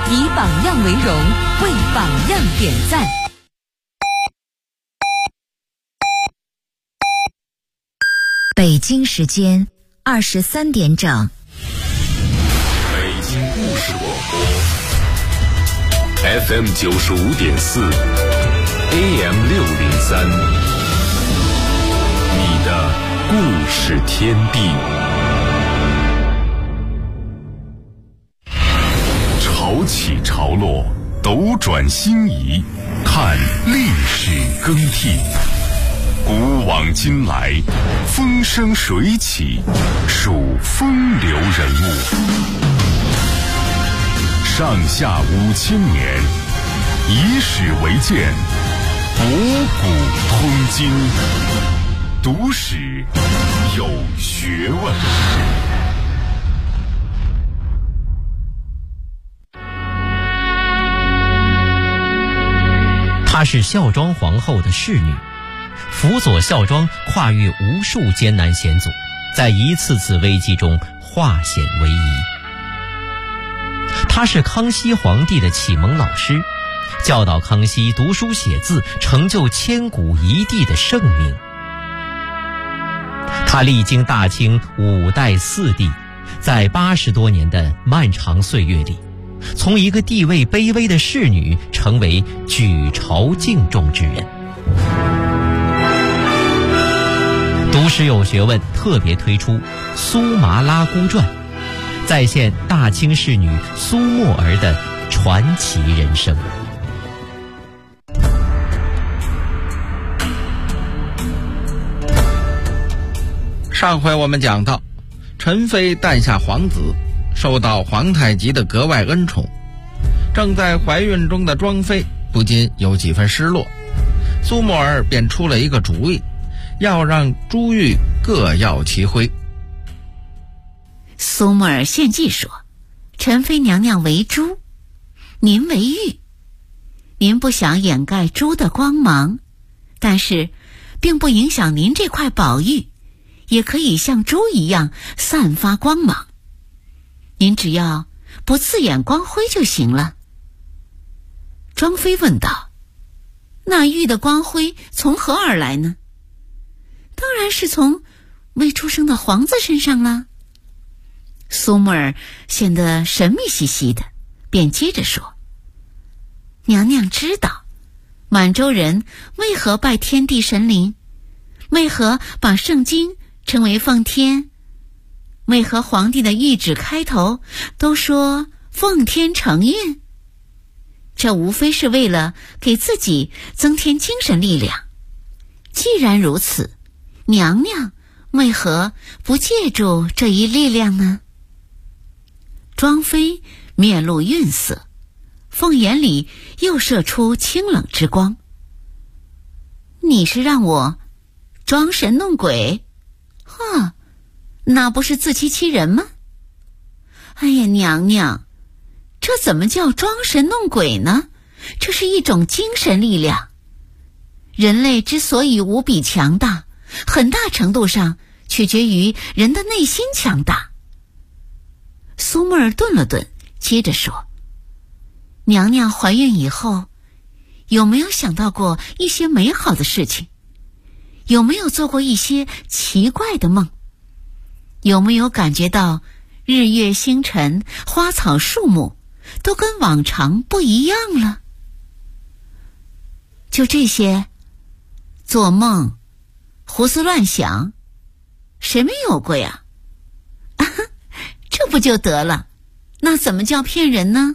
以榜样为荣，为榜样点赞。 北京时间23点整。 北京故事广播 FM 95.4 AM 603，你的故事天地。潮起潮落，斗转星移，看历史更替。古往今来，风生水起，数风流人物。上下5000年，以史为鉴，博古通今，读史有学问。 她是孝庄皇后的侍女，辅佐孝庄跨越无数艰难险阻，在一次次危机中化险为夷。她是康熙皇帝的启蒙老师，教导康熙读书写字，成就千古一帝的盛名。她历经大清5代4帝，在80多年的漫长岁月里，从一个地位卑微的侍女成为举朝敬重之人。读史有学问特别推出《苏麻拉姑传》，再现大清侍女苏沫儿的传奇人生。 上回我们讲到，陈妃诞下皇子，受到皇太极的格外恩宠。正在怀孕中的庄妃不禁有几分失落，苏沫儿便出了一个主意，要让珠玉各耀其辉。 苏沫儿献计说：陈妃娘娘为珠，您为玉，您不想掩盖珠的光芒，但是并不影响您这块宝玉也可以像珠一样散发光芒，您只要不刺眼光辉就行了。庄妃问道：那玉的光辉从何而来呢？当然是从未出生的皇子身上了。苏沫儿显得神秘兮兮的，便接着说：娘娘知道满洲人为何拜天地神灵，为何把圣经称为奉天，为何皇帝的谕旨开头都说奉天承运？这无非是为了给自己增添精神力量。既然如此，娘娘为何不借助这一力量呢？庄妃面露愠色，凤眼里又射出清冷之光。你是让我装神弄鬼？那不是自欺欺人吗？哎呀，娘娘，这怎么叫装神弄鬼呢？这是一种精神力量。人类之所以无比强大，很大程度上取决于人的内心强大。苏沫儿顿了顿，接着说：娘娘怀孕以后，有没有想到过一些美好的事情？有没有做过一些奇怪的梦？有没有感觉到日月星辰、花草树木都跟往常不一样了？就这些，做梦、胡思乱想，谁没有过呀？这不就得了？那怎么叫骗人呢？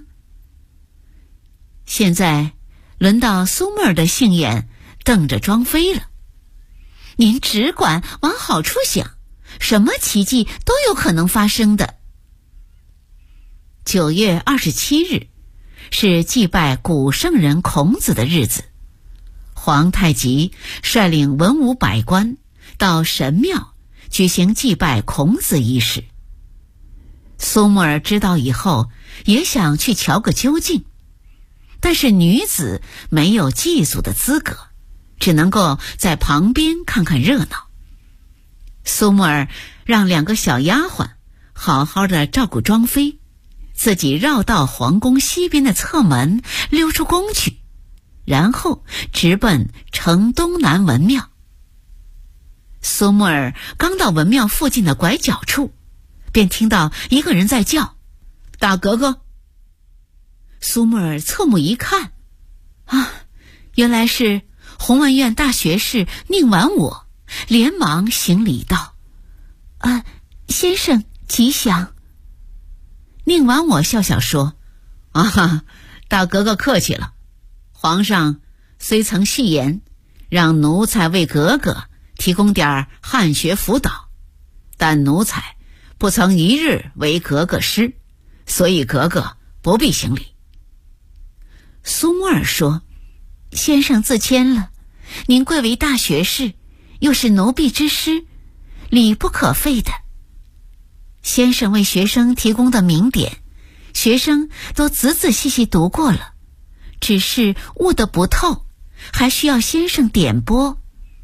现在轮到苏沫儿的杏眼瞪着庄妃了。您只管往好处想，什么奇迹都有可能发生的。9月27日是祭拜古圣人孔子的日子，皇太极率领文武百官到神庙举行祭拜孔子仪式。苏沫儿知道以后也想去瞧个究竟，但是女子没有祭祖的资格，只能够在旁边看看热闹。苏沫儿让2个小丫鬟好好的照顾庄妃， 自己绕到皇宫西边的侧门溜出宫去，然后直奔城东南文庙。苏木尔刚到文庙附近的拐角处，便听到一个人在叫：“大格格！”苏木尔侧目一看，原来是弘文院大学士宁完我，连忙行礼道：“先生吉祥。”宁完我笑笑说：“大格格客气了。皇上虽曾戏言，让奴才为格格提供点汉学辅导，但奴才不曾一日为格格师，所以格格不必行礼。”苏木尔说：“先生自谦了，您贵为大学士，又是奴婢之师，礼不可废的。先生为学生提供的名典，学生都仔仔细细读过了，只是悟得不透，还需要先生点拨。”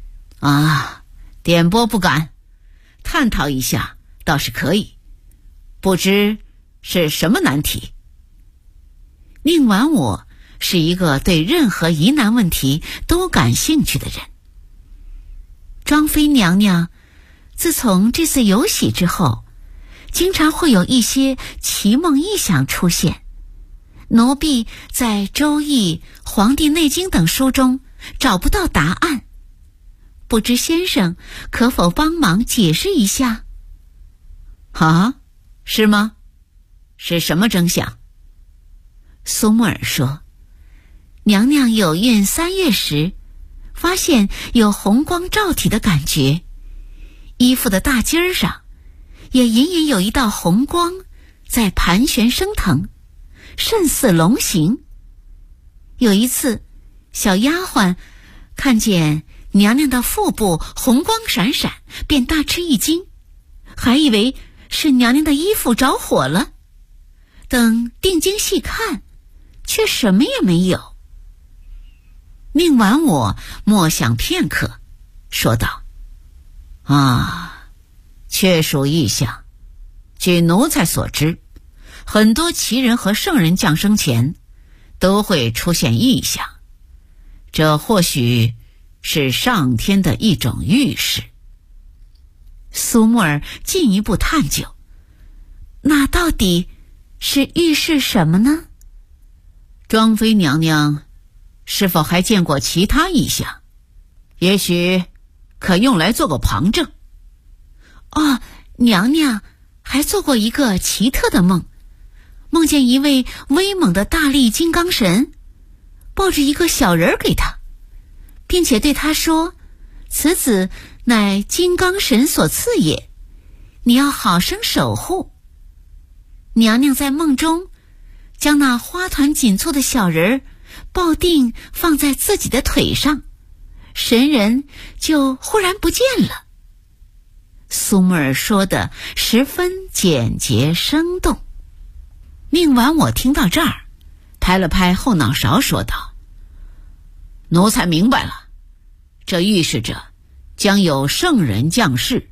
点拨不敢，探讨一下倒是可以，不知是什么难题。宁完我是一个对任何疑难问题都感兴趣的人。庄妃娘娘自从这次游喜之后，经常会有一些奇梦异想出现，奴婢在《周易》《黄帝内经》等书中找不到答案，不知先生可否帮忙解释一下？是吗？是什么征象？苏木尔说：“娘娘有孕3月时，发现有红光照体的感觉，衣服的大襟儿上也隐隐有一道红光在盘旋升腾，甚似龙形。有一次，小丫鬟看见娘娘的腹部红光闪闪，便大吃一惊，还以为是娘娘的衣服着火了。等定睛细看，却什么也没有。”宁完我默想片刻，说道：“确属异象。据奴才所知，很多奇人和圣人降生前都会出现异象，这或许是上天的一种预示。”苏木尔进一步探究：“那到底是预示什么呢？庄妃娘娘是否还见过其他异象？也许可用来做个旁证。”娘娘还做过一个奇特的梦，梦见一位威猛的大力金刚神抱着一个小人给他，并且对他说：“此子乃金刚神所赐也，你要好生守护。”娘娘在梦中将那花团锦簇的小人抱定放在自己的腿上，神人就忽然不见了。苏木尔说的十分简洁生动。宁完我听到这儿，拍了拍后脑勺说道：“奴才明白了，这预示着将有圣人降世。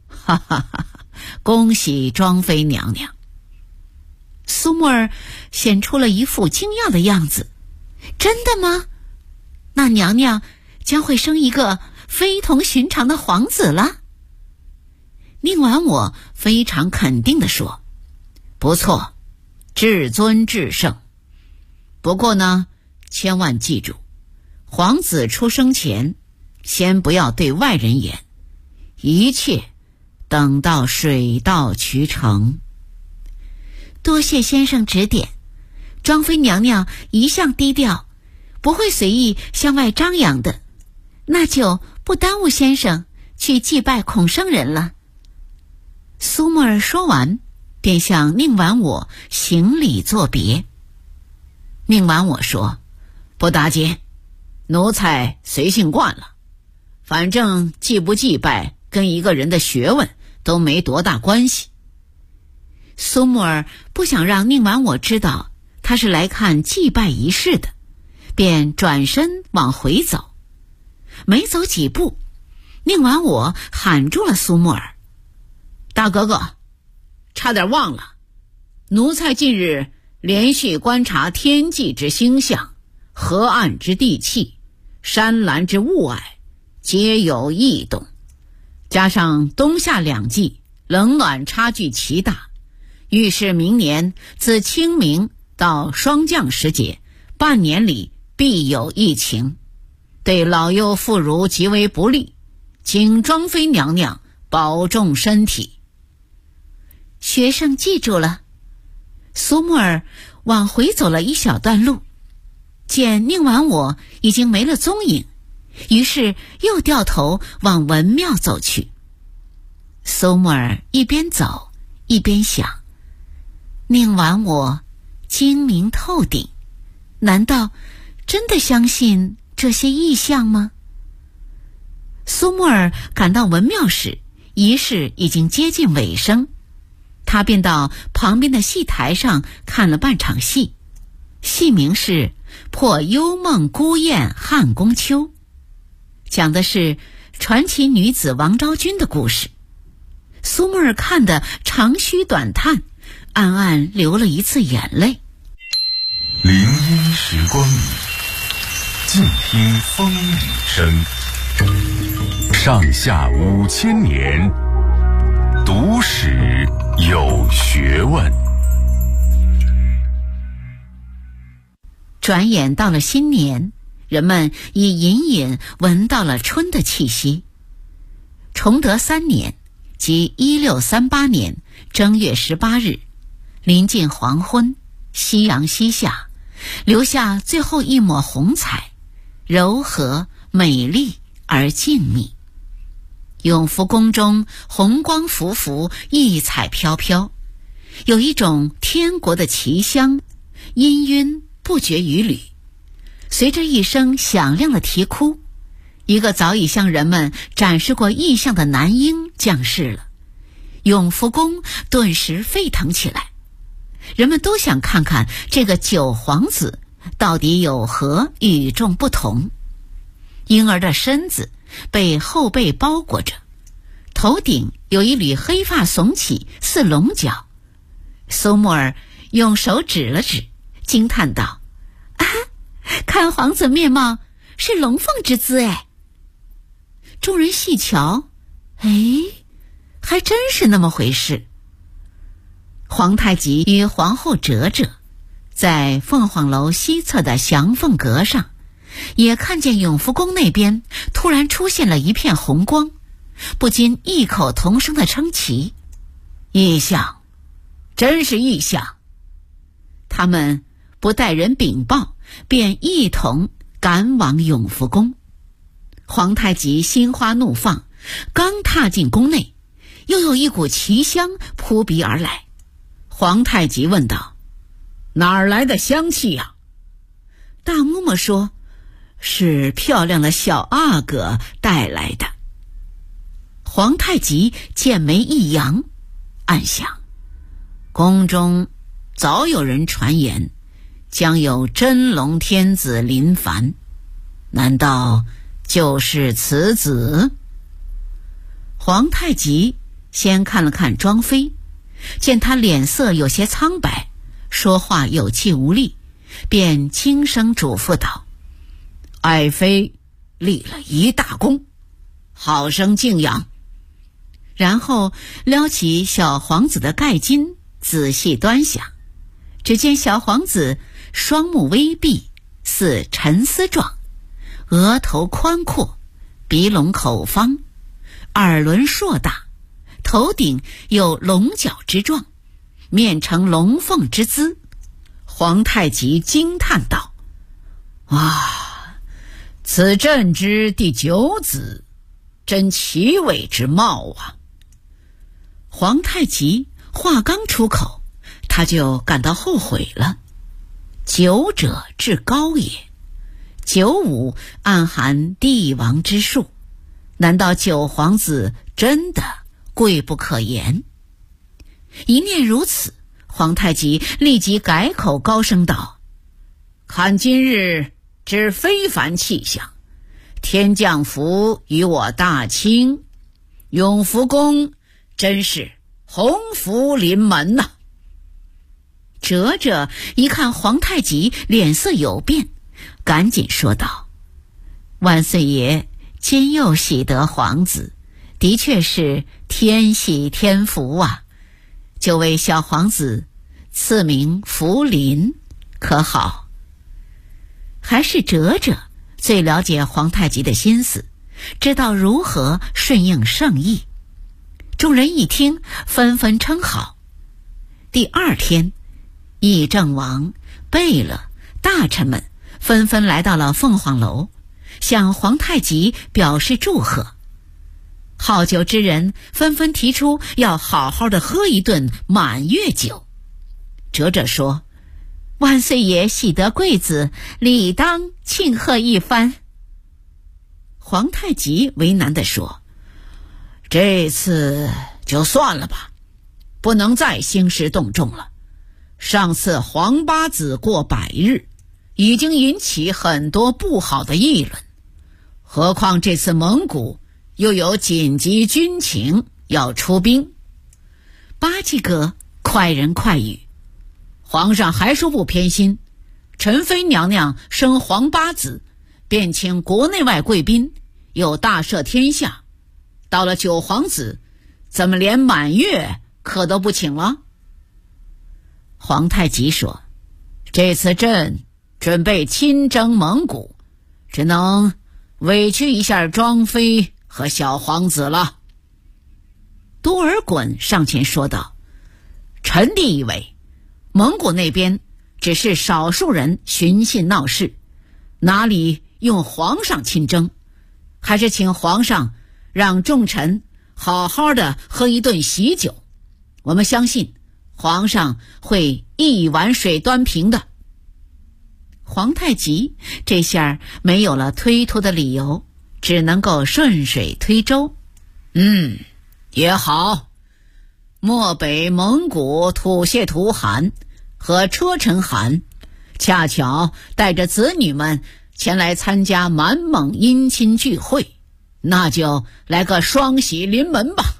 恭喜庄妃娘娘。”苏木尔显出了一副惊讶的样子：“真的吗？那娘娘将会生一个非同寻常的皇子了？”宁完我非常肯定地说：“不错，至尊至圣。不过呢，千万记住，皇子出生前先不要对外人言，一切等到水到渠成。”多谢先生指点，庄妃娘娘一向低调，不会随意向外张扬的，那就不耽误先生去祭拜孔圣人了。苏木尔说完，便向宁完我行礼作别。宁完我说：“不打紧，奴才随性惯了，反正祭不祭拜跟一个人的学问都没多大关系。”苏木尔不想让宁完我知道他是来看祭拜仪式的，便转身往回走。没走几步，宁完我喊住了苏木尔：“大格格，差点忘了， 奴才近日连续观察天际之星象，河岸之地气，山岚之物霭，皆有异动。加上冬夏两季冷暖差距奇大，预示明年自清明到霜降时节，半年里必有疫情，对老幼妇孺极为不利，请庄妃娘娘保重身体。 学生记住了。苏木儿往回走了一小段路，见宁婉我已经没了踪影，于是又掉头往文庙走去。苏木儿一边走一边想，宁婉我精明透顶，难道真的相信这些异象吗？苏木儿赶到文庙时，仪式已经接近尾声，他便到旁边的戏台上看了半场戏，戏名是《破幽梦孤雁汉宫秋》，讲的是传奇女子王昭君的故事。苏木儿看得长吁短叹，暗暗流了一次眼泪。 林荫时光里，静听风雨声。上下5000年，读史有学问。 转眼到了新年，人们已隐隐闻到了春的气息。崇德3年，即1638年正月18日，临近黄昏，夕阳西下，留下最后一抹红彩，柔和美丽而静谧。永福宫中红光浮浮，异彩飘飘，有一种天国的奇香，氤氲不绝于缕。随着一声响亮的啼哭，一个早已向人们展示过异象的男婴降世了。永福宫顿时沸腾起来，人们都想看看这个九皇子到底有何与众不同。婴儿的身子被厚被包裹着，头顶有一缕黑发耸起，似龙角。苏木儿用手指了指，惊叹道：啊，看皇子面貌是龙凤之姿哎。众人细瞧，还真是那么回事。皇太极与皇后哲哲在凤凰楼西侧的祥凤阁上，也看见永福宫那边突然出现了一片红光，不禁异口同声地称奇：异象，真是异象。他们不待人禀报，便一同赶往永福宫。皇太极心花怒放，刚踏进宫内，又有一股奇香扑鼻而来。皇太极问道：哪儿来的香气呀？大嬷嬷说：是漂亮的小阿哥带来的。皇太极剑眉一扬，暗想：宫中早有人传言将有真龙天子临凡，难道就是此子？皇太极先看了看庄妃，见她脸色有些苍白，说话有气无力，便轻声嘱咐道：爱妃立了一大功，好生敬仰。然后撩起小皇子的盖巾，仔细端详，只见小皇子双目微闭，似沉思状，额头宽阔，鼻隆口方，耳轮硕大，头顶有龙角之状，面呈龙凤之姿。皇太极惊叹道：啊，此朕之第9子，真奇伟之貌啊！皇太极话刚出口，他就感到后悔了。9者至高也，9五暗含帝王之术，难道九皇子真的贵不可言？一念如此，皇太极立即改口，高声道：看今日之非凡气象，天降福与我大清，永福宫真是鸿福临门呐！ 哲哲一看皇太极脸色有变，赶紧说道：万岁爷今又喜得皇子，的确是天喜天福啊，就为小皇子赐名福临，可好？还是哲哲最了解皇太极的心思，知道如何顺应圣意。众人一听，纷纷称好。第二天，议政王、贝勒、大臣们纷纷来到了凤凰楼，向皇太极表示祝贺。好酒之人纷纷提出要好好的喝一顿满月酒。哲哲说：万岁爷喜得贵子，理当庆贺一番。皇太极为难地说：这次就算了吧，不能再兴师动众了。上次皇八子过100日，已经引起很多不好的议论，何况这次蒙古又有紧急军情要出兵。八戒哥快人快语：皇上还说不偏心，陈妃娘娘生皇八子，便请国内外贵宾，又大赦天下，到了九皇子，怎么连满月可都不请了？皇太极说：这次朕准备亲征蒙古，只能委屈一下庄妃和小皇子了。多尔衮上前说道：臣弟以为，蒙古那边只是少数人寻衅闹事，哪里用皇上亲征？还是请皇上让众臣好好的喝一顿喜酒，我们相信皇上会一碗水端平的。皇太极这下没有了推脱的理由，只能够顺水推舟。也好，漠北蒙古吐谢图汗和车臣汗恰巧带着子女们前来参加满蒙姻亲聚会，那就来个双喜临门吧。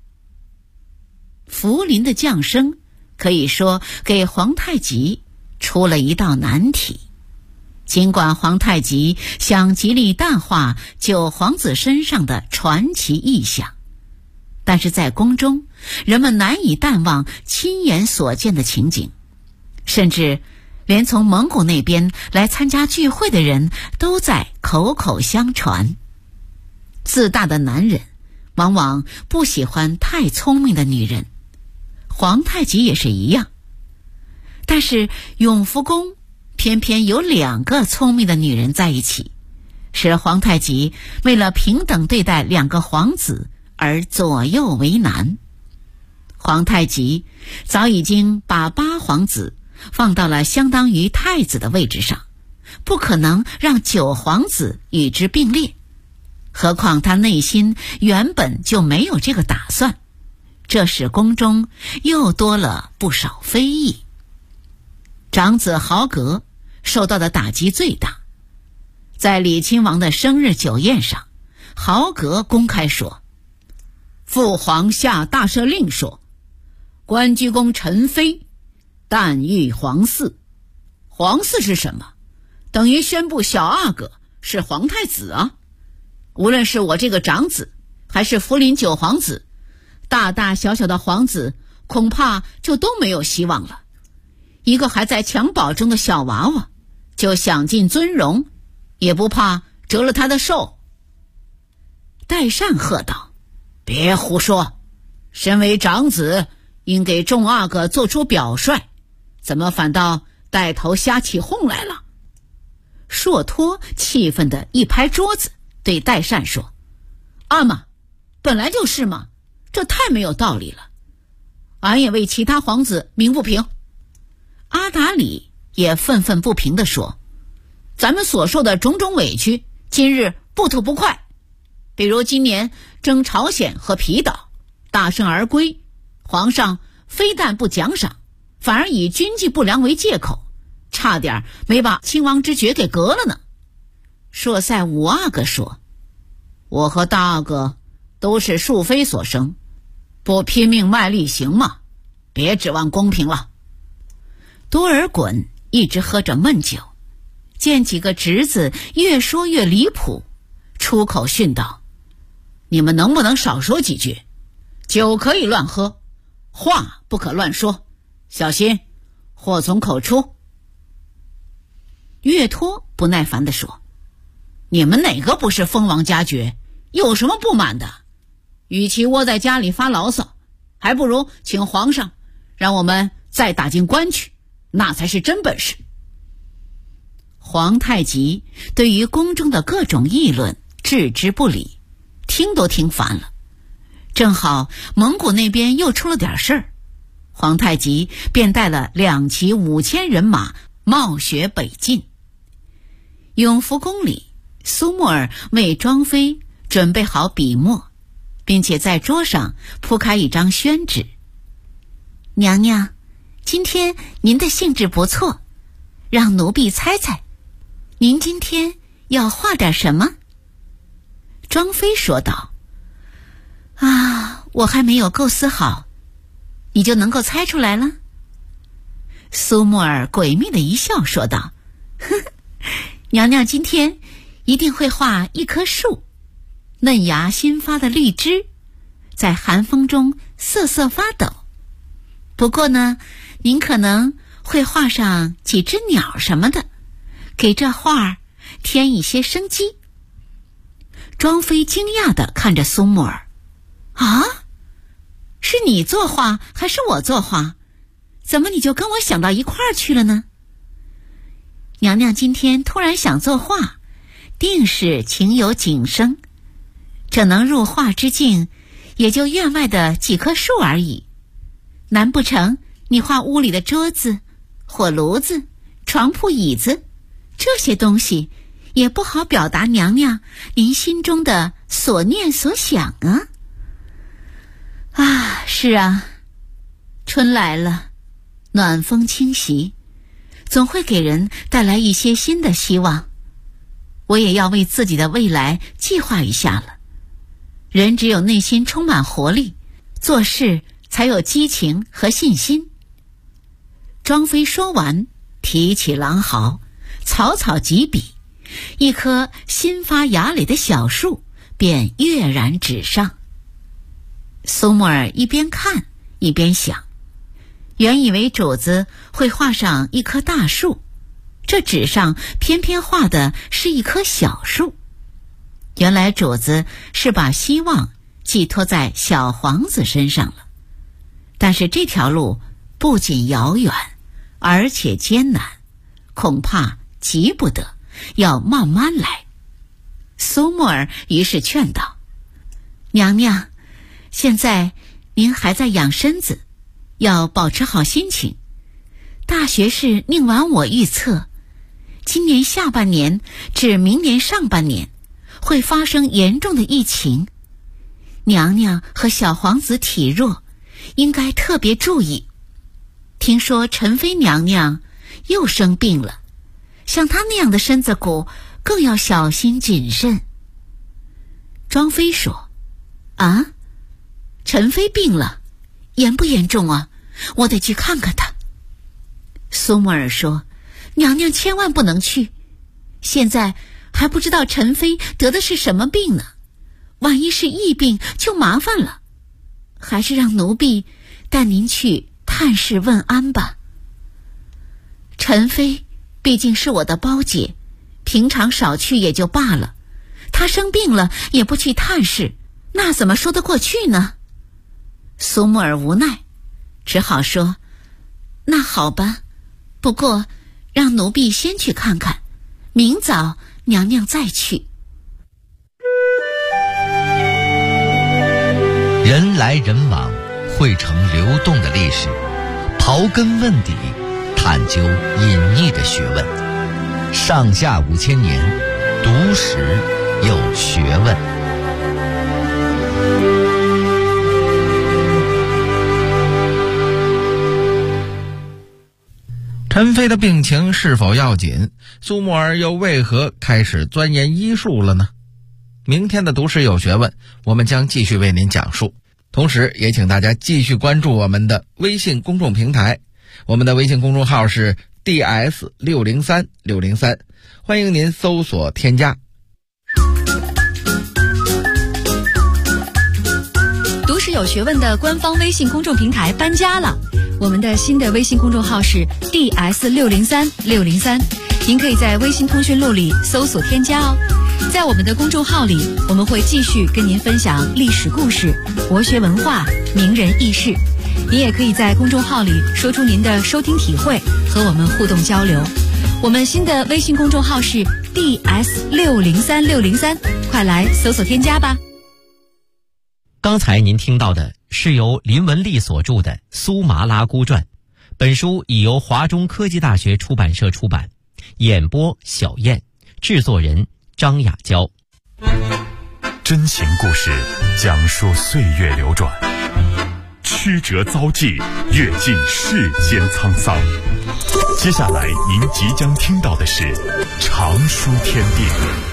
福临的降生可以说给皇太极出了一道难题。尽管皇太极想极力淡化九皇子身上的传奇异象，但是在宫中人们难以淡忘亲眼所见的情景，甚至连从蒙古那边来参加聚会的人都在口口相传。自大的男人往往不喜欢太聪明的女人，皇太极也是一样。但是永福宫偏偏有2个聪明的女人在一起，使皇太极为了平等对待2个皇子而左右为难。皇太极早已经把8皇子放到了相当于太子的位置上，不可能让9皇子与之并列，何况他内心原本就没有这个打算，这使宫中又多了不少非议。长子豪格受到的打击最大，在李亲王的生日酒宴上，豪格公开说：父皇下大赦令说，关居公陈妃但遇皇嗣。皇嗣是什么？等于宣布小阿哥是皇太子啊！无论是我这个长子还是福临9皇子，大大小小的皇子恐怕就都没有希望了。一个还在襁褓中的小娃娃就享尽尊荣，也不怕折了他的寿。代善喝道：别胡说，身为长子应给众阿哥做出表率，怎么反倒带头瞎起哄来了？硕托气愤地一拍桌子，对代善说：阿玛，本来就是嘛，这太没有道理了，俺也为其他皇子鸣不平。阿达里也愤愤不平地说：咱们所受的种种委屈，今日不吐不快。比如今年征朝鲜和皮岛，大胜而归，皇上非但不奖赏，反而以军纪不良为借口，差点没把亲王之爵给革了呢。朔塞五阿哥说：我和大阿哥都是庶妃所生，不拼命卖力行吗？别指望公平了。 多尔衮一直喝着闷酒，见几个侄子越说越离谱，出口训道：“你们能不能少说几句？酒可以乱喝，话不可乱说，小心祸从口出。”岳托不耐烦地说：“你们哪个不是封王家爵？有什么不满的？与其窝在家里发牢骚，还不如请皇上让我们再打进关去，那才是真本事。”皇太极对于宫中的各种议论置之不理，听都听烦了。正好蒙古那边又出了点事儿，皇太极便带了2骑5000人马冒雪北进。永福宫里，苏沫儿为庄妃准备好笔墨，并且在桌上铺开一张宣纸。“娘娘，今天您的兴致不错，让奴婢猜猜，您今天要画点什么？”庄妃说道：“啊，我还没有构思好，你就能够猜出来了？”苏沫儿诡秘的一笑说道：“呵呵，娘娘今天一定会画一棵树，嫩芽新发的绿枝，在寒风中瑟瑟发抖。不过呢，您可能会画上几只鸟什么的，给这画儿添一些生机。”庄妃惊讶地看着苏沫儿：“啊，是你作画还是我作画？怎么你就跟我想到一块儿去了呢？”“娘娘今天突然想作画，定是情有景生。这能入画之境，也就院外的几棵树而已。难不成你画屋里的桌子、火炉子、床铺、椅子，这些东西也不好表达娘娘您心中的所念所想啊？”“啊，是啊，春来了，暖风侵袭，总会给人带来一些新的希望。我也要为自己的未来计划一下了。人只有内心充满活力，做事才有激情和信心。”庄妃说完，提起狼毫，草草几笔，一棵新发芽蕾的小树便跃然纸上。苏沫儿一边看一边想，原以为主子会画上一棵大树，这纸上偏偏画的是一棵小树。原来主子是把希望寄托在小皇子身上了。但是这条路不仅遥远，而且艰难，恐怕急不得，要慢慢来。苏沫儿于是劝道：“娘娘，现在您还在养身子，要保持好心情。大学士宁完我预测，今年下半年至明年上半年会发生严重的疫情，娘娘和小皇子体弱，应该特别注意。听说陈妃娘娘又生病了，像她那样的身子骨更要小心谨慎。”庄妃说：“啊，陈妃病了，严不严重啊？我得去看看她。”苏沫儿说：“娘娘千万不能去，现在还不知道陈妃得的是什么病呢，万一是疫病就麻烦了，还是让奴婢带您去探视问安吧。陈妃毕竟是我的胞姐，平常少去也就罢了，她生病了也不去探视，那怎么说得过去呢？”苏沫儿无奈，只好说：“那好吧，不过让奴婢先去看看，明早娘娘再去。” 人来人往，汇成流动的历史，刨根问底，探究隐匿的学问。上下5000年，读史有学问。 陈妃的病情是否要紧？苏沫儿又为何开始钻研医术了呢？明天的读史有学问，我们将继续为您讲述。同时也请大家继续关注我们的微信公众平台， 我们的微信公众号是 DS603603，欢迎您搜索添加。 读史有学问的官方微信公众平台搬家了，我们的新的微信公众号是 DS603603，您可以在微信通讯录里搜索添加哦。在我们的公众号里，我们会继续跟您分享历史故事、国学文化、名人轶事。您也可以在公众号里说出您的收听体会，和我们互动交流。我们新的微信公众号是 DS603603，快来搜索添加吧。 刚才您听到的是由林文丽所著的《苏麻拉孤传》，本书已由华中科技大学出版社出版，演播小燕，制作人张雅娇。 真情故事讲述岁月流转，曲折遭际，阅尽世间沧桑。接下来您即将听到的是常书天地。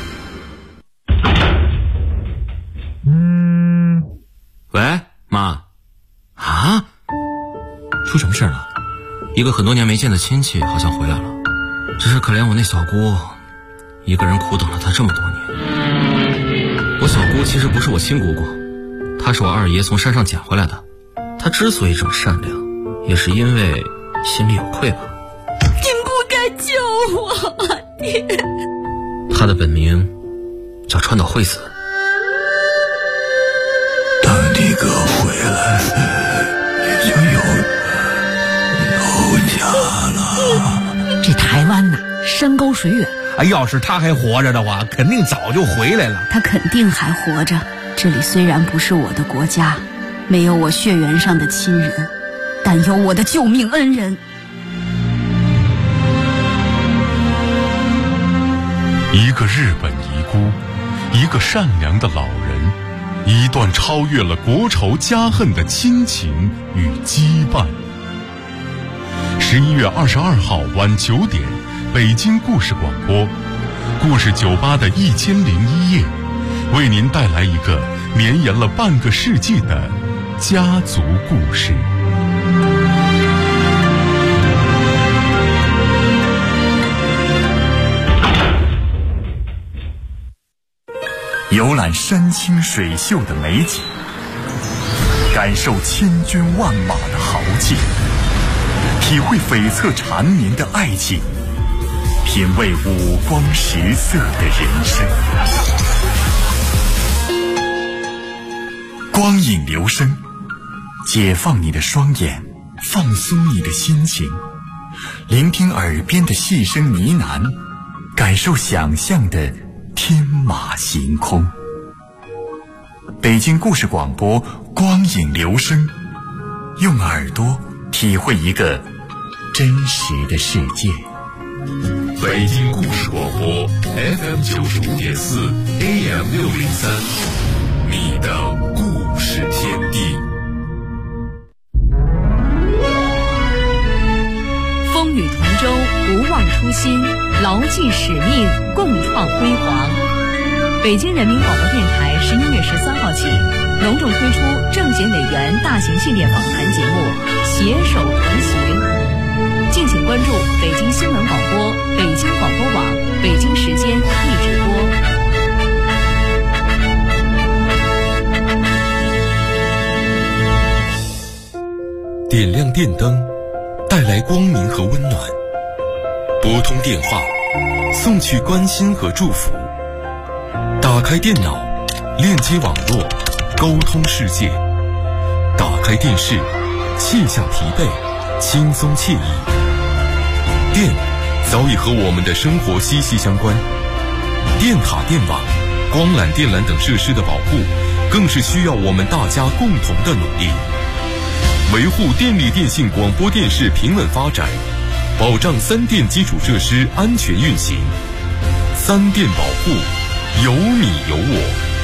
喂，妈。啊？出什么事了？一个很多年没见的亲戚好像回来了，只是可怜我那小姑，一个人苦等了她这么多年。我小姑其实不是我亲姑姑，她是我二爷从山上捡回来的。她之所以这么善良，也是因为心里有愧吧。 您不该救我，爹。 她的本名叫川岛惠子。 等你哥回来，你就有家了。 这台湾呐，山高水远。 要是他还活着的话，肯定早就回来了。 他肯定还活着。这里虽然不是我的国家，没有我血缘上的亲人，但有我的救命恩人。 一个日本遗孤，一个善良的老人，一段超越了国仇家恨的亲情与羁绊。11月22号晚9点，北京故事广播，故事酒吧的1001夜，为您带来一个绵延了半个世纪的家族故事。游览山清水秀的美景，感受千军万马的豪气，体会悱恻缠绵的爱情，品味五光十色的人生。光影流声，解放你的双眼，放松你的心情，聆听耳边的细声呢喃，感受想象的天马行空。北京故事广播，光影流声，用耳朵体会一个真实的世界。北京故事广播 FM 95.4 AM 603，你的故事天地。 风雨同舟，不忘初心，牢记使命，共创辉煌。北京人民广播电台11月13号起，隆重推出政协委员大型系列访谈节目《携手同行》，敬请关注北京新闻广播、北京广播网、北京时间一直播。 点亮电灯，带来光明和温暖；拨通电话，送去关心和祝福；打开电脑，链接网络，沟通世界；打开电视，卸下疲惫，轻松惬意。电早已和我们的生活息息相关，电塔、电网、光缆、电缆等设施的保护，更是需要我们大家共同的努力。维护电力电信广播电视平稳发展，保障三电基础设施安全运行。三电保护，有你有我。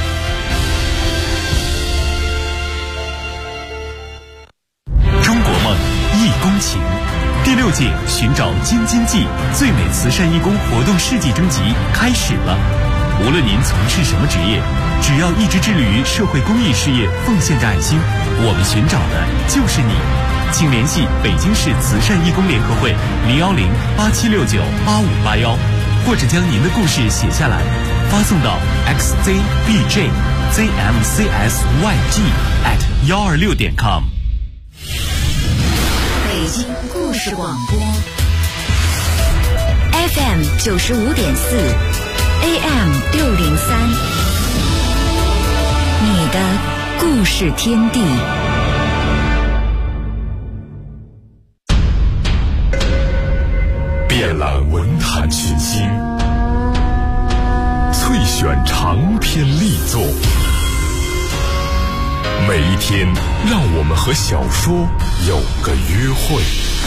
中国梦，义工情。第6届寻找京津冀最美慈善义工活动世纪征集开始了。 无论您从事什么职业，只要一直致力于社会公益事业，奉献着爱心，我们寻找的就是你。请联系北京市慈善义工联合会010-8769-8581，或者将您的故事写下来，发送到 xzbjzmcsyg@126.com。 北京故事广播 FM 95.4 AM 603，你的故事天地。 遍览文坛群星，萃选长篇力作，每一天让我们和小说有个约会。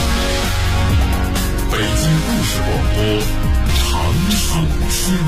北京故事广播，长寿天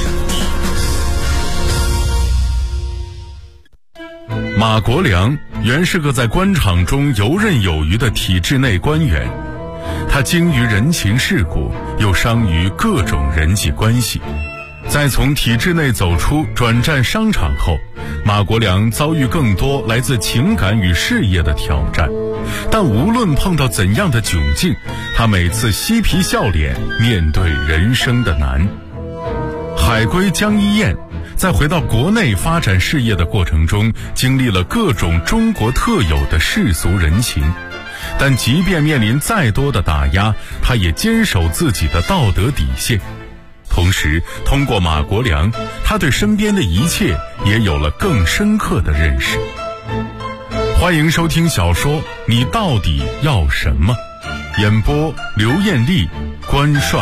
地。马国良原是个在官场中游刃有余的体制内官员，他精于人情世故，又商于各种人际关系。在从体制内走出，转战商场后，马国良遭遇更多来自情感与事业的挑战。但无论碰到怎样的窘境，他每次嬉皮笑脸面对人生的难。海归江一燕在回到国内发展事业的过程中，经历了各种中国特有的世俗人情，但即便面临再多的打压，他也坚守自己的道德底线。同时，通过马国良，他对身边的一切也有了更深刻的认识。欢迎收听小说《你到底要什么》，演播刘艳丽、关帅。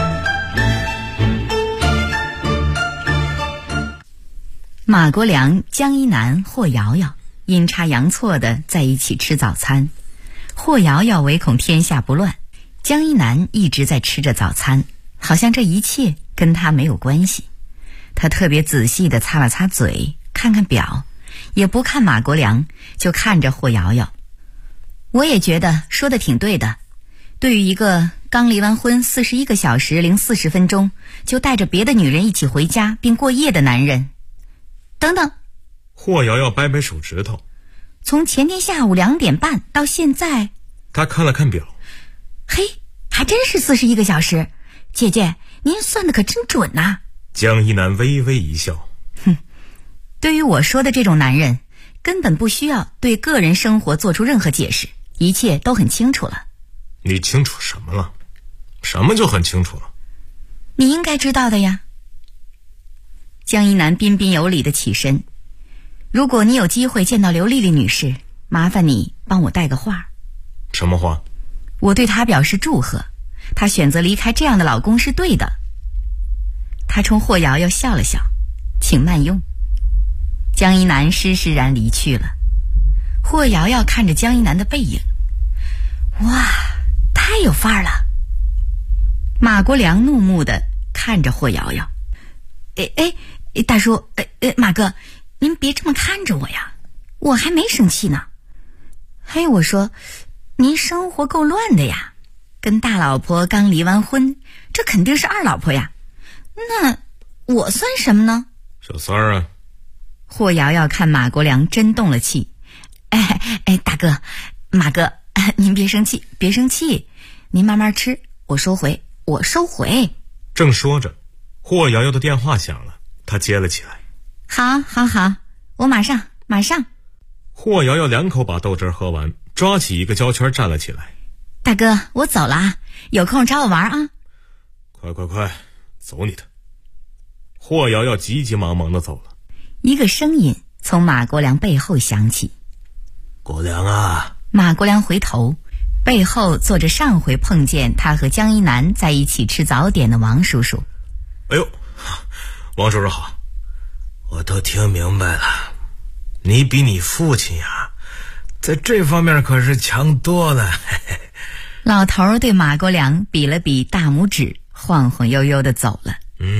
马国良、江一南、霍瑶瑶阴差阳错地在一起吃早餐。霍瑶瑶唯恐天下不乱，江一南一直在吃着早餐，好像这一切跟他没有关系。他特别仔细地擦了擦嘴，看看表，也不看马国良，就看着霍瑶瑶。我也觉得说的挺对的，对于一个刚离完婚41个小时零40分钟就带着别的女人一起回家并过夜的男人。等等， 霍瑶瑶掰掰手指头， 从前天下午2点半到现在， 他看了看表， 嘿，还真是41个小时。姐姐，您算的可真准呐。 江一南微微一笑， 哼，对于我说的这种男人，根本不需要对个人生活做出任何解释，一切都很清楚了。 你清楚什么了？什么就很清楚了？ 你应该知道的呀。江一南彬彬有礼地起身，如果你有机会见到刘丽丽女士，麻烦你帮我带个话。 什么话？ 我对她表示祝贺，她选择离开这样的老公是对的。他冲霍瑶瑶笑了笑，请慢用。江一南施施然离去了。霍瑶瑶看着江一南的背影，哇，太有范儿了。马国良怒目地看着霍瑶瑶，大叔，马哥，您别这么看着我呀，我还没生气呢。嘿，我说，您生活够乱的呀，跟大老婆刚离完婚，这肯定是二老婆呀。那我算什么呢？ 小三儿啊。 霍瑶瑶看马国良真动了气，大哥，马哥，您别生气，别生气，您慢慢吃，我收回。 正说着，霍瑶瑶的电话响了，他接了起来。 好，我马上。 霍瑶瑶2口把豆汁喝完，抓起一个胶圈站了起来。 大哥，我走了啊，有空找我玩啊。 快，走你的。霍瑶瑶急急忙忙地走了。 一个声音从马国良背后响起。 国良啊。 马国良回头，背后坐着上回碰见他和江一南在一起吃早点的王叔叔。 哎呦，王叔叔好。 我都听明白了，你比你父亲呀，在这方面可是强多了。 老头对马国良比了比大拇指，晃晃悠悠地走了。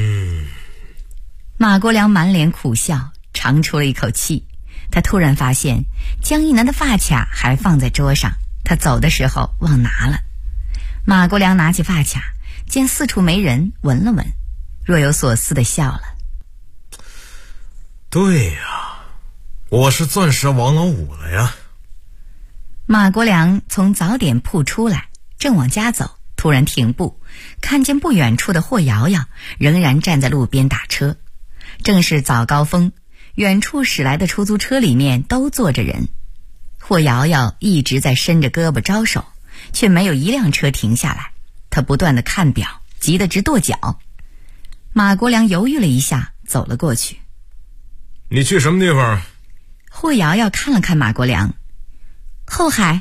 马国良满脸苦笑，长出了一口气。他突然发现江一南的发卡还放在桌上，他走的时候忘拿了。马国良拿起发卡，见四处没人，闻了闻，若有所思地笑了。 对呀，我是钻石王老五了呀。 马国良从早点铺出来，正往家走，突然停步，看见不远处的霍瑶瑶仍然站在路边打车。正是早高峰，远处驶来的出租车里面都坐着人。霍瑶瑶一直在伸着胳膊招手，却没有一辆车停下来。她不断地看表，急得直跺脚。马国良犹豫了一下，走了过去。 你去什么地方？ 霍瑶瑶看了看马国良。后海。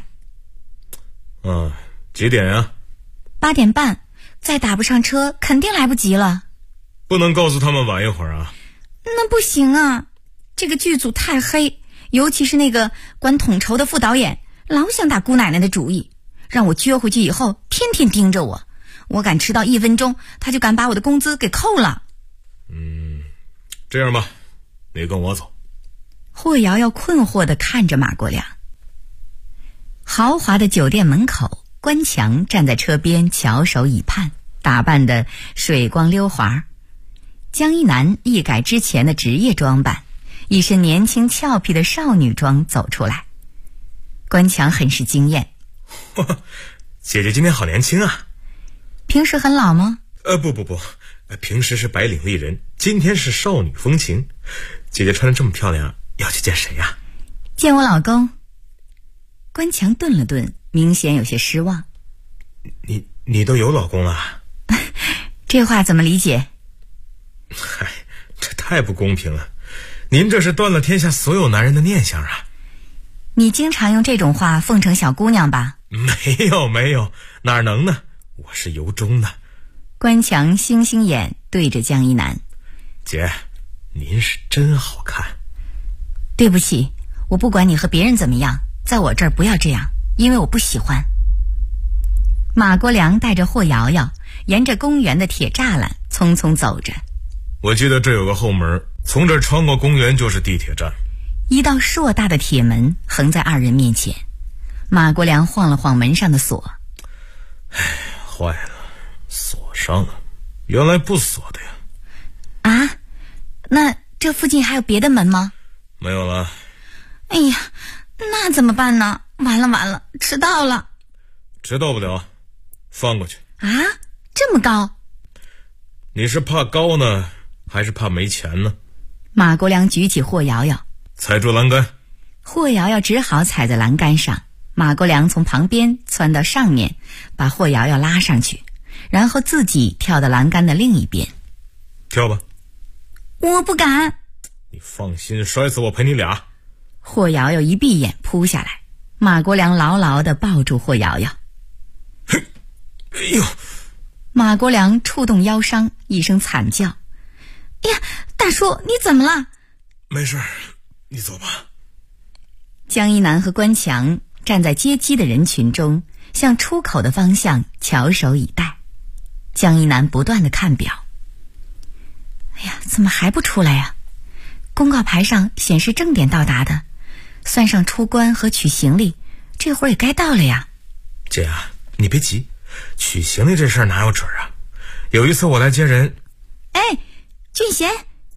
几点呀 ？8点半，再打不上车肯定来不及了。 不能告诉他们晚一会儿啊。 那不行啊，这个剧组太黑，尤其是那个管统筹的副导演，老想打姑奶奶的主意，让我撅回去以后天天盯着我，我敢迟到1分钟，他就敢把我的工资给扣了。 这样吧，你跟我走。 霍瑶瑶困惑地看着马国良。豪华的酒店门口，关强站在车边翘首以盼，打扮得水光溜滑。江一楠一改之前的职业装扮，一身年轻俏皮的少女装走出来。关强很是惊艳。 姐姐今天好年轻啊。 平时很老吗？ 不，平时是白领丽人，今天是少女风情。姐姐穿得这么漂亮，要去见谁呀？ 见我老公。关强顿了顿，明显有些失望。 你都有老公了？ 这话怎么理解？ 嗨，这太不公平了，您这是断了天下所有男人的念想啊。 你经常用这种话奉承小姑娘吧？ 没有，哪能呢，我是由衷的。 关强星星眼对着江一楠。 姐，您是真好看。 对不起，我不管你和别人怎么样，在我这儿不要这样，因为我不喜欢。马国良带着霍瑶瑶沿着公园的铁栅栏匆匆走着。 我记得这有个后门，从这儿穿过公园就是地铁站。 一道硕大的铁门横在二人面前，马国良晃了晃门上的锁。 坏了，锁上了，原来不锁的呀。 啊？那这附近还有别的门吗？ 没有了。 哎呀，那怎么办呢？完了，迟到了。 迟到不了，翻过去。 啊？这么高？ 你是怕高呢，还是怕没钱呢？ 马国良举起霍瑶瑶， 踩住栏杆。 霍瑶瑶只好踩在栏杆上，马国良从旁边窜到上面，把霍瑶瑶拉上去，然后自己跳到栏杆的另一边。 跳吧。 我不敢。 你放心，摔死我陪你俩。 霍瑶瑶一闭眼扑下来，马国良牢牢地抱住霍瑶瑶。 哎呦！ 马国良触动腰伤，一声惨叫。哎呀，大叔，你怎么了？ 没事，你走吧。 江一楠和关强站在接机的人群中，向出口的方向翘首以待。江一楠不断地看表。哎呀，怎么还不出来呀？公告牌上显示正点到达的，算上出关和取行李，这会儿也该到了呀。 姐啊，你别急，取行李这事儿哪有准啊？有一次我来接人。 哎，俊贤，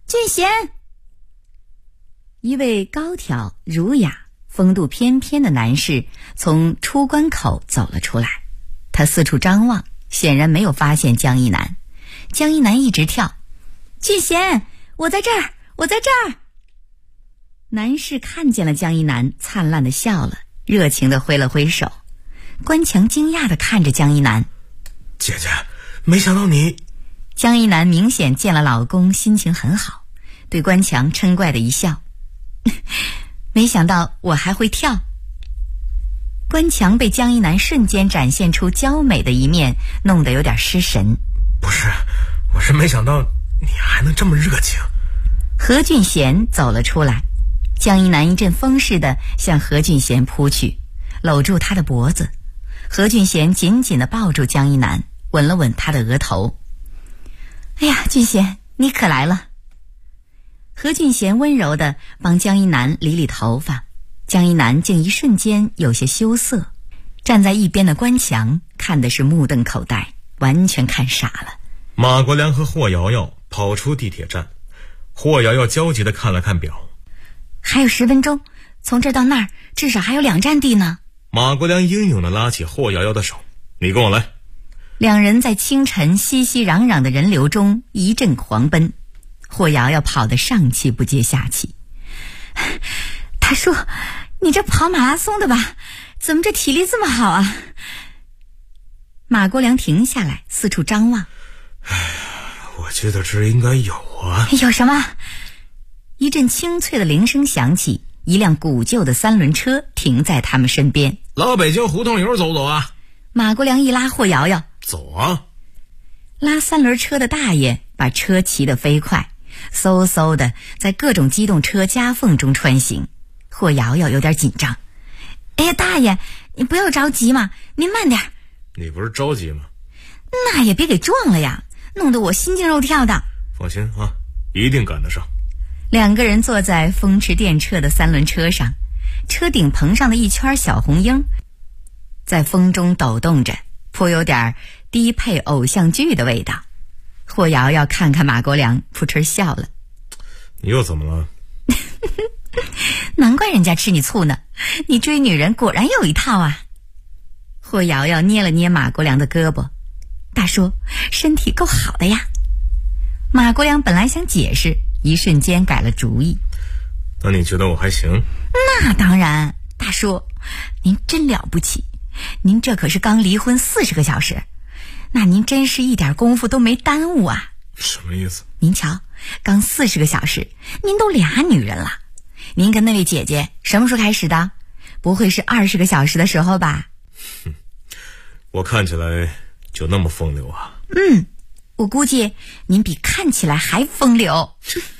一位高挑儒雅风度翩翩的男士从出关口走了出来，他四处张望，显然没有发现江一楠。江一楠一直跳。俊贤，我在这儿。男士看见了江一楠，灿烂地笑了，热情地挥了挥手。关强惊讶地看着江一楠。 姐姐，没想到你。 江一楠明显见了老公，心情很好，对关强嗔怪的一笑。没想到我还会跳。关强被江一楠瞬间展现出娇美的一面弄得有点失神。 不是，我是没想到你还能这么热情。 何俊贤走了出来，江一楠一阵风似的向何俊贤扑去，搂住他的脖子。何俊贤紧紧地抱住江一楠，吻了吻他的额头。哎呀，俊贤，你可来了。何俊贤温柔地帮江一楠理理头发，江一楠竟一瞬间有些羞涩。站在一边的关强看的是目瞪口呆，完全看傻了。 马国良和霍瑶瑶跑出地铁站， 霍瑶瑶焦急地看了看表， 还有10分钟，从这儿到那儿至少还有2站地呢。 马国良英勇地拉起霍瑶瑶的手，你跟我来。 两人在清晨熙熙攘攘的人流中一阵狂奔，霍瑶瑶跑得上气不接下气。大叔，你这跑马拉松的吧？怎么这体力这么好啊？马国良停下来，四处张望。 我觉得这应该有啊。 有什么？一阵清脆的铃声响起，一辆古旧的3轮车停在他们身边。 老北京胡同里走走啊。 马国良一拉霍瑶瑶， 走啊。 拉3轮车的大爷把车骑得飞快，嗖嗖的在各种机动车夹缝中穿行。霍瑶瑶有点紧张。哎呀，大爷，你不要着急嘛，您慢点。 你不是着急吗？ 那也别给撞了呀，弄得我心惊肉跳的。 放心啊，一定赶得上。 2个人坐在风驰电掣的3轮车上，车顶棚上的一圈小红鹰在风中抖动着，颇有点低配偶像剧的味道。霍瑶瑶看看马国良，扑哧笑了。 你又怎么了？ 难怪人家吃你醋呢，你追女人果然有一套啊。霍瑶瑶捏了捏马国良的胳膊，大叔，身体够好的呀。马国良本来想解释，一瞬间改了主意。 那你觉得我还行？ 那当然，大叔，您真了不起，您这可是刚离婚40个小时，那您真是一点功夫都没耽误啊。 什么意思？ 您瞧，刚40个小时，您都2女人了。您跟那位姐姐什么时候开始的？不会是20个小时的时候吧？ 我看起来就那么风流啊？ 我估计您比看起来还风流。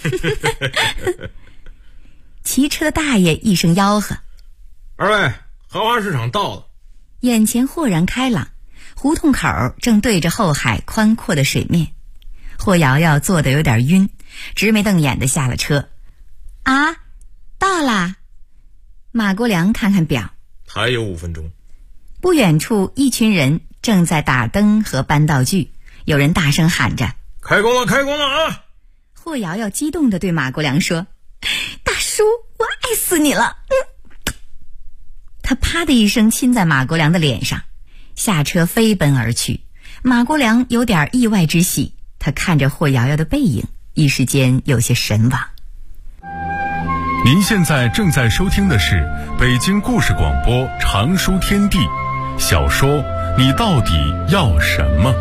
骑车的大爷一声吆喝：“ 二位，荷花市场到了。” 眼前豁然开朗，胡同口正对着后海宽阔的水面。霍瑶瑶坐得有点晕，直眉瞪眼地下了车。啊，到啦！马国良看看表， 还有5分钟。 不远处，一群人正在打灯和搬道具，有人大声喊着：“ 开工了，开工了啊！” 霍瑶瑶激动地对马国良说：“大叔，我爱死你了！”他啪的一声亲在马国良的脸上，下车飞奔而去。马国良有点意外之喜，他看着霍瑶瑶的背影，一时间有些神往。 您现在正在收听的是北京故事广播长书天地小说《你到底要什么》。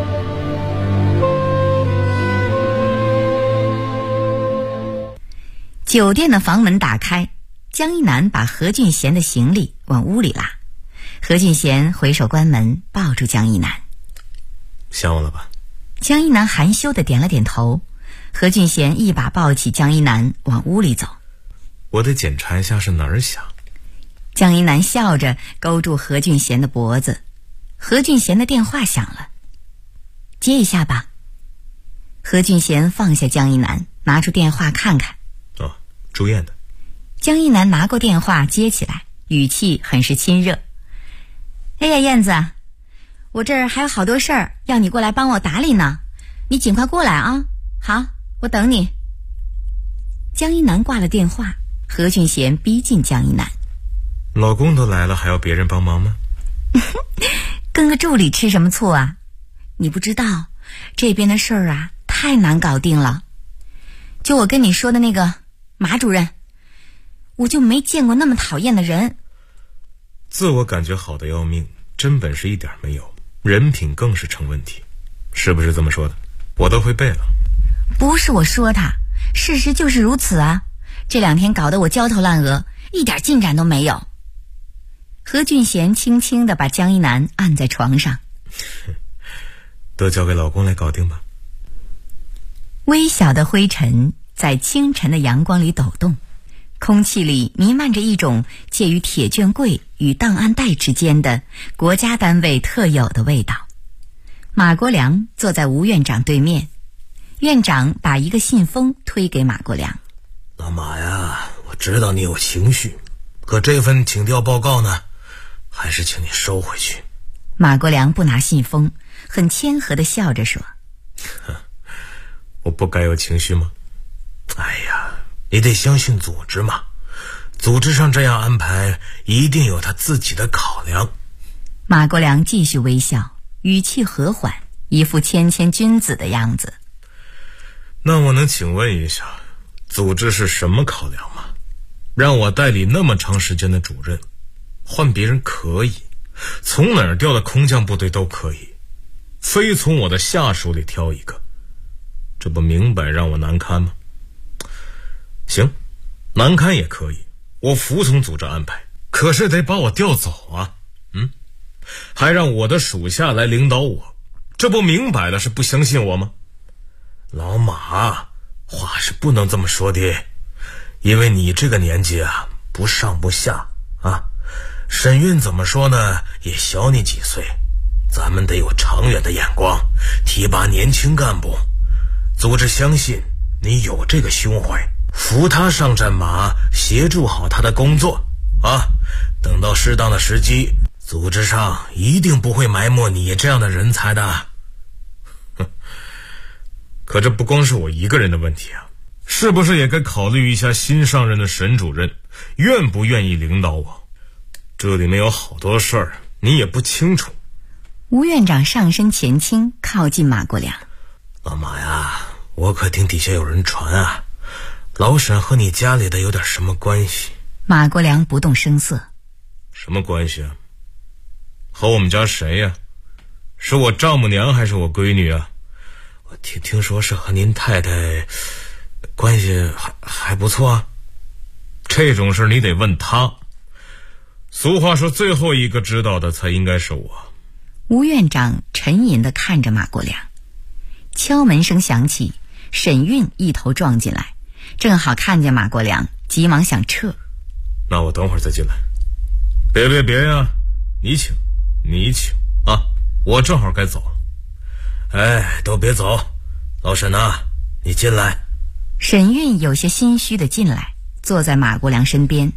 酒店的房门打开，江一南把何俊贤的行李往屋里拉。何俊贤回手关门，抱住江一南。 想我了吧？ 江一南含羞地点了点头。何俊贤一把抱起江一南往屋里走。 我得检查一下是哪儿响。 江一南笑着勾住何俊贤的脖子。何俊贤的电话响了，接一下吧。何俊贤放下江一南，拿出电话看看。 哦，朱燕的。 江一南拿过电话接起来，语气很是亲热。哎呀，燕子，我这儿还有好多事儿要你过来帮我打理呢，你尽快过来啊。好，我等你。江一南挂了电话，何俊贤逼近江一南。 老公都来了，还要别人帮忙吗？ 跟个助理吃什么醋啊？你不知道，这边的事儿啊，太难搞定了。就我跟你说的那个马主任，我就没见过那么讨厌的人。 自我感觉好的要命，真本事一点没有，人品更是成问题，是不是这么说的？我都会背了。 不是我说他，事实就是如此啊。这2天搞得我焦头烂额，一点进展都没有。何俊贤轻轻地把江一南按在床上。 都交给老公来搞定吧。 微小的灰尘在清晨的阳光里抖动，空气里弥漫着一种介于铁卷柜与档案袋之间的国家单位特有的味道。马国良坐在吴院长对面，院长把一个信封推给马国良。 老马呀，我知道你有情绪，可这份请调报告呢，还是请你收回去。 马国良不拿信封，很谦和地笑着说： 我不该有情绪吗？ 哎呀，你得相信组织嘛，组织上这样安排一定有他自己的考量。 马国良继续微笑，语气和缓，一副谦谦君子的样子。 那我能请问一下，组织是什么考量吗？让我代理那么长时间的主任，换别人可以，从哪儿调的空降部队都可以，非从我的下属里挑一个，这不明摆让我难堪吗？行，难堪也可以，我服从组织安排，可是得把我调走啊！还让我的属下来领导我，这不明摆的是不相信我吗？ 老马，话是不能这么说的，因为你这个年纪啊，不上不下啊。沈运怎么说呢，也小你几岁，咱们得有长远的眼光，提拔年轻干部。组织相信你有这个胸怀，扶他上战马，协助好他的工作啊。等到适当的时机，组织上一定不会埋没你这样的人才的。 可这不光是我一个人的问题啊，是不是也该考虑一下新上任的沈主任愿不愿意领导我？这里面有好多事儿，你也不清楚。 吴院长上身前倾，靠近马国良。 老马呀，我可听底下有人传啊，老沈和你家里的有点什么关系？ 马国良不动声色。 什么关系啊？和我们家谁呀？是我丈母娘还是我闺女啊？ 我听说是和您太太关系还不错啊。 这种事你得问他。俗话说，最后一个知道的才应该是我。 吴院长沉吟地看着马国良。敲门声响起，沈运一头撞进来，正好看见马国良，急忙想撤。 那我等会儿再进来。别呀，你请啊，我正好该走了。 哎，都别走，老沈啊，你进来。 沈运有些心虚地进来，坐在马国良身边。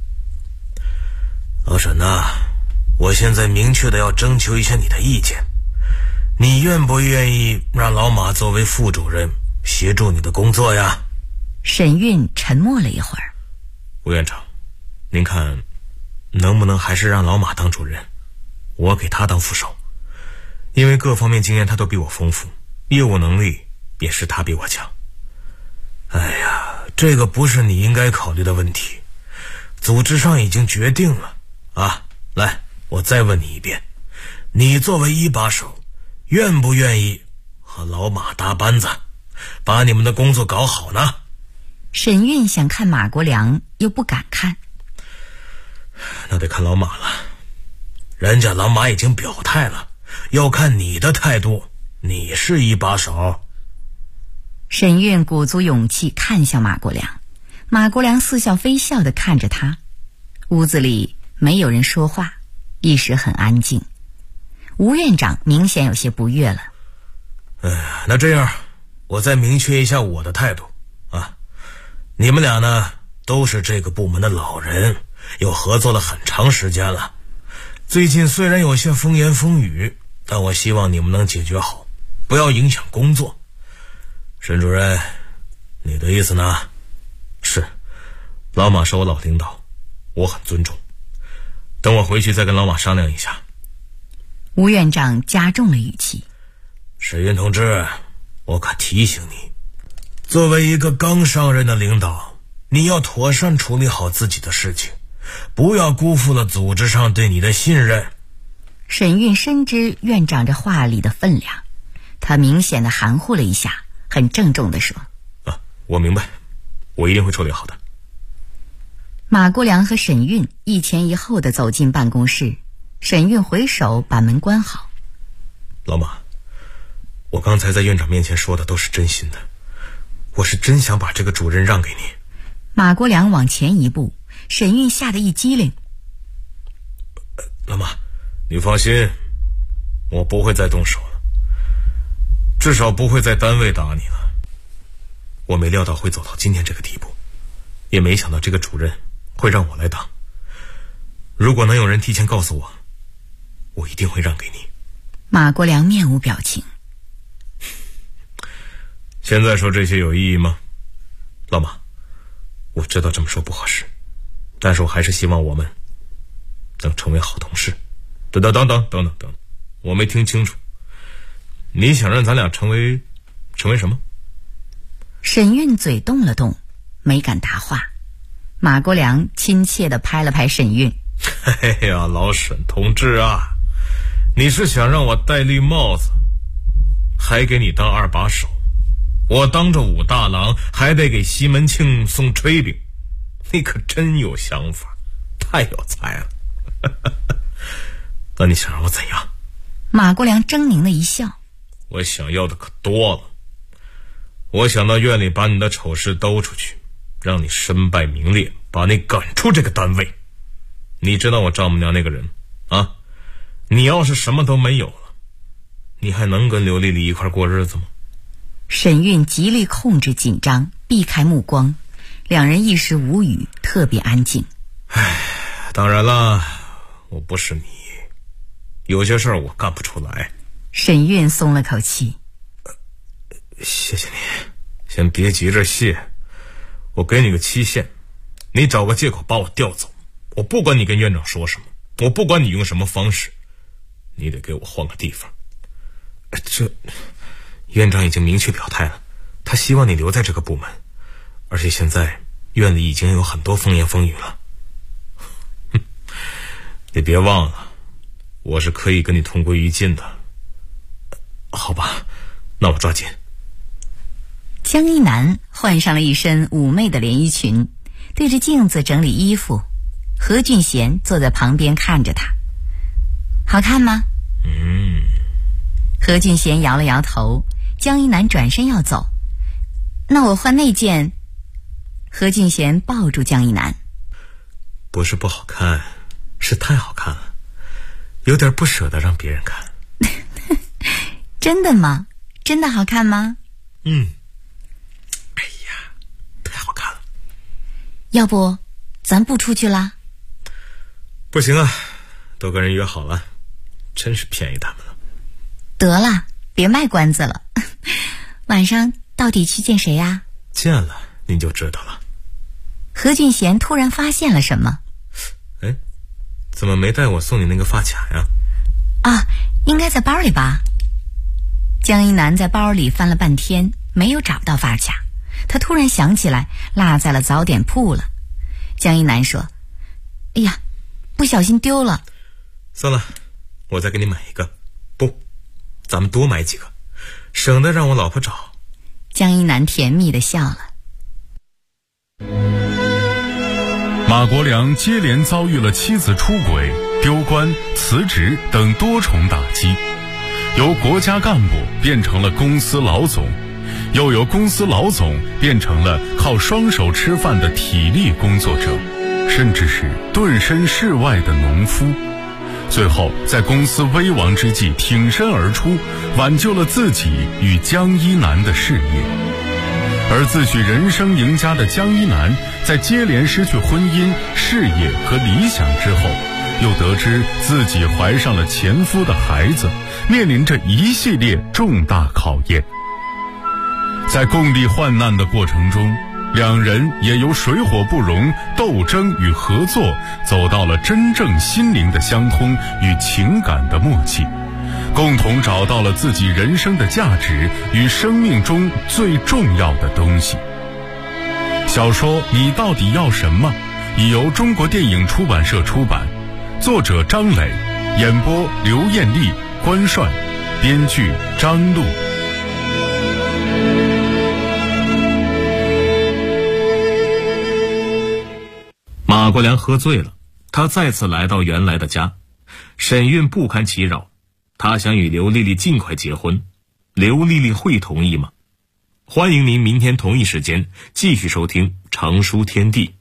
老沈啊，我现在明确的要征求一下你的意见，你愿不愿意让老马作为副主任协助你的工作呀？ 沈运沉默了一会儿。 吴院长，您看能不能还是让老马当主任，我给他当副手？因为各方面经验他都比我丰富，业务能力也是他比我强。 哎呀，这个不是你应该考虑的问题，组织上已经决定了啊。来，我再问你一遍，你作为一把手，愿不愿意和老马搭班子，把你们的工作搞好呢？ 沈运想看马国良，又不敢看。 那得看老马了，人家老马已经表态了，要看你的态度，你是一把手。 沈运鼓足勇气看向马国良，马国良似笑非笑地看着他。屋子里没有人说话，一时很安静。吴院长明显有些不悦了。 那这样，我再明确一下我的态度啊。你们俩呢，都是这个部门的老人，又合作了很长时间了。最近虽然有些风言风语，但我希望你们能解决好，不要影响工作。沈主任，你的意思呢？ 是，老马是我老领导，我很尊重。等我回去再跟老马商量一下。 吴院长加重了语气。 沈运同志，我可提醒你，作为一个刚上任的领导，你要妥善处理好自己的事情，不要辜负了组织上对你的信任。 沈运深知院长这话里的分量，他明显的含糊了一下，很郑重地说： 我明白，我一定会处理好的。 马国良和沈运一前一后地走进办公室，沈运回首把门关好。 老马，我刚才在院长面前说的都是真心的，我是真想把这个主任让给你。 马国良往前一步，沈运吓得一激灵。 老马，你放心，我不会再动手了，至少不会在单位打你了。我没料到会走到今天这个地步，也没想到这个主任会让我来当。如果能有人提前告诉我，我一定会让给你。 马国良面无表情。 现在说这些有意义吗？ 老马，我知道这么说不合适，但是我还是希望我们能成为好同事。等，我没听清楚，你想让咱俩成为什么？ 沈运嘴动了动，没敢答话。马国良亲切地拍了拍沈运。 哎呀，老沈同志啊，你是想让我戴绿帽子，还给你当二把手，我当着武大郎还得给西门庆送炊饼，你可真有想法，太有才了。那你想让我怎样？ 马国良狰狞的一笑。 我想要的可多了，我想到院里把你的丑事兜出去，让你身败名裂，把你赶出这个单位。你知道我丈母娘那个人啊，你要是什么都没有了，你还能跟刘丽丽一块过日子吗？ 沈运极力控制紧张，避开目光，两人一时无语，特别安静。 当然了，我不是你，有些事儿我干不出来。 沈运松了口气。 谢谢你，先别急着谢，我给你个期限，你找个借口把我调走，我不管你跟院长说什么，我不管你用什么方式，你得给我换个地方。这院长已经明确表态了，他希望你留在这个部门，而且现在院里已经有很多风言风语了。你别忘了，我是可以跟你同归于尽的。好吧，那我抓紧。 江一南换上了一身妩媚的连衣裙，对着镜子整理衣服。何俊贤坐在旁边看着他。好看吗？何俊贤摇了摇头。江一南转身要走。那我换那件。何俊贤抱住江一南。 不是不好看，是太好看了，有点不舍得让别人看。 真的吗？真的好看吗？ 哎呀，太好看了。 要不咱不出去啦？ 不行啊，都跟人约好了，真是便宜他们了。 得了，别卖关子了。晚上到底去见谁呀？ 见了你就知道了。 何俊贤突然发现了什么。 怎么没带我送你那个发卡呀？ 应该在包里吧。江一南在包里翻了半天，没有找到发卡。他突然想起来落在了早点铺了。江一南说：哎呀，不小心丢了。 算了，我再给你买一个。不，咱们多买几个，省得让我老婆找。 江一南甜蜜地笑了。 马国良接连遭遇了妻子出轨、丢官、辞职等多重打击，由国家干部变成了公司老总，又由公司老总变成了靠双手吃饭的体力工作者，甚至是顿身事外的农夫。最后在公司危亡之际挺身而出，挽救了自己与江一南的事业。而自诩人生赢家的江一南，在接连失去婚姻、事业和理想之后，又得知自己怀上了前夫的孩子，面临着一系列重大考验。在共历患难的过程中，两人也由水火不容、斗争与合作，走到了真正心灵的相通与情感的默契，共同找到了自己人生的价值与生命中最重要的东西。小说《你到底要什么》已由中国电影出版社出版，作者张磊，演播刘艳丽、关帅，编剧张璐。 马国良喝醉了，他再次来到原来的家。沈运不堪其扰，他想与刘丽丽尽快结婚，刘丽丽会同意吗？欢迎您明天同一时间继续收听常书天地。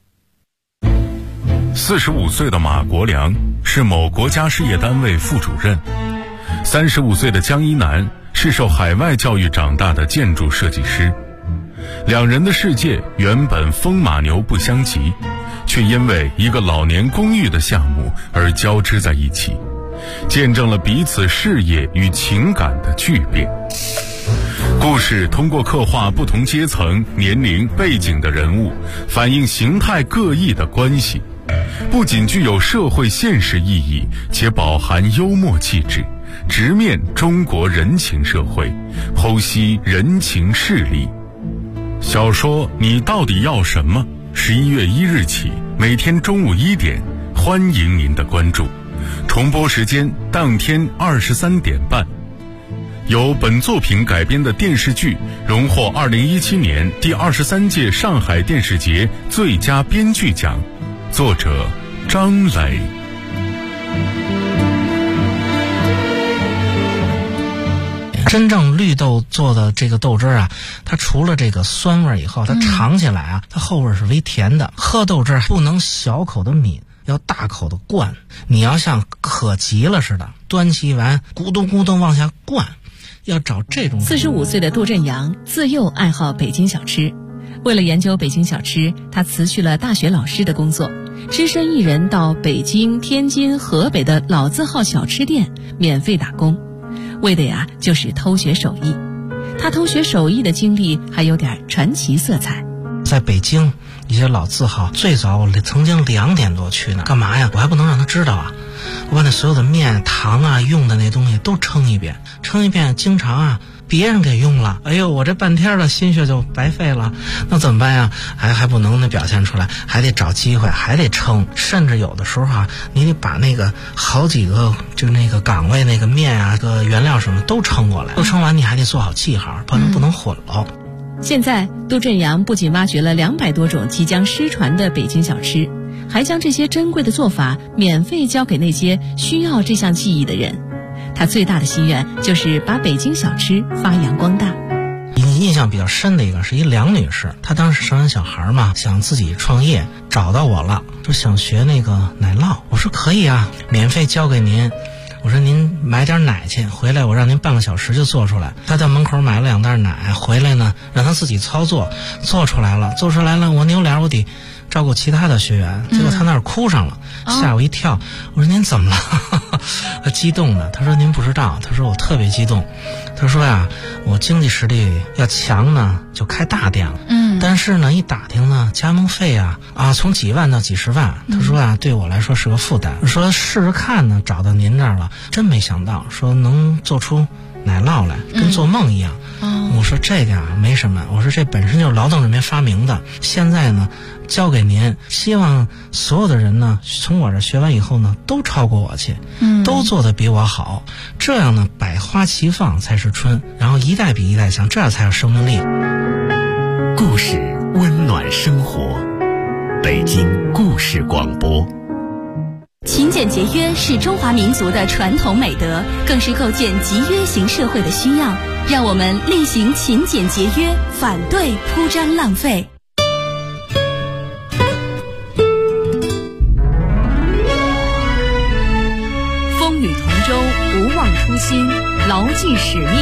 45岁的马国良是某国家事业单位副主任，35岁的江一南是受海外教育长大的建筑设计师。两人的世界原本风马牛不相及，却因为一个老年公寓的项目而交织在一起，见证了彼此事业与情感的巨变。 故事通过刻画不同阶层、年龄、背景的人物，反映形态各异的关系，不仅具有社会现实意义，且饱含幽默气质，直面中国人情社会，剖析人情势力。小说《你到底要什么》11月1日起，每天中午1点，欢迎您的关注。重播时间当天23点半。由本作品改编的电视剧荣获2017年第23届上海电视节最佳编剧奖，作者张磊。 真正绿豆做的这个豆汁啊，它除了这个酸味以后，它尝起来啊，它后味是微甜的。喝豆汁不能小口的抿，要大口的灌。你要像渴急了似的，端起碗咕咚咕咚往下灌。要找这种。 45岁的杜振阳自幼爱好北京小吃，为了研究北京小吃，他辞去了大学老师的工作，只身一人到北京、天津、河北的老字号小吃店免费打工，为的呀就是偷学手艺。他偷学手艺的经历还有点传奇色彩。 在北京一些老字号，最早我曾经2点多去呢，干嘛呀？我还不能让他知道啊！我把那所有的面、糖啊、用的那东西都称一遍，经常啊别人给用了，哎呦，我这半天的心血就白费了，那怎么办呀？还不能那表现出来，还得找机会，还得称，甚至有的时候啊，你得把那个好几个就那个岗位那个面啊、个原料什么都称过来，都称完你还得做好记号，不能混了。 现在杜振阳不仅挖掘了200多种即将失传的北京小吃，还将这些珍贵的做法免费教给那些需要这项技艺的人。他最大的心愿就是把北京小吃发扬光大。 印象比较深的一个是一梁女士，她当时生完小孩嘛，想自己创业，找到我了，说想学那个奶酪。我说可以啊，免费教给您。我说您买点奶去，回来我让您半个小时就做出来。他在门口买了2袋奶，回来呢让他自己操作，做出来了，我扭脸我得照顾其他的学员，结果他那儿哭上了，吓我一跳。我说您怎么了？他激动的，他说您不知道，他说我特别激动，他说呀，我经济实力要强呢就开大店了，但是呢一打听呢加盟费啊从几万到几十万，他说啊对我来说是个负担，说试试看呢，找到您这儿了，真没想到说能做出奶酪来，跟做梦一样。我说这个啊没什么，我说这本身就是劳动人民发明的，现在呢交给您，希望所有的人呢从我这学完以后呢都超过我去，都做得比我好，这样呢百花齐放才是春，然后一代比一代强，这样才有生命力。 故事温暖生活，北京故事广播。 勤俭节约是中华民族的传统美德，更是构建集约型社会的需要。让我们厉行勤俭节约，反对铺张浪费。 风雨同舟，不忘初心，牢记使命。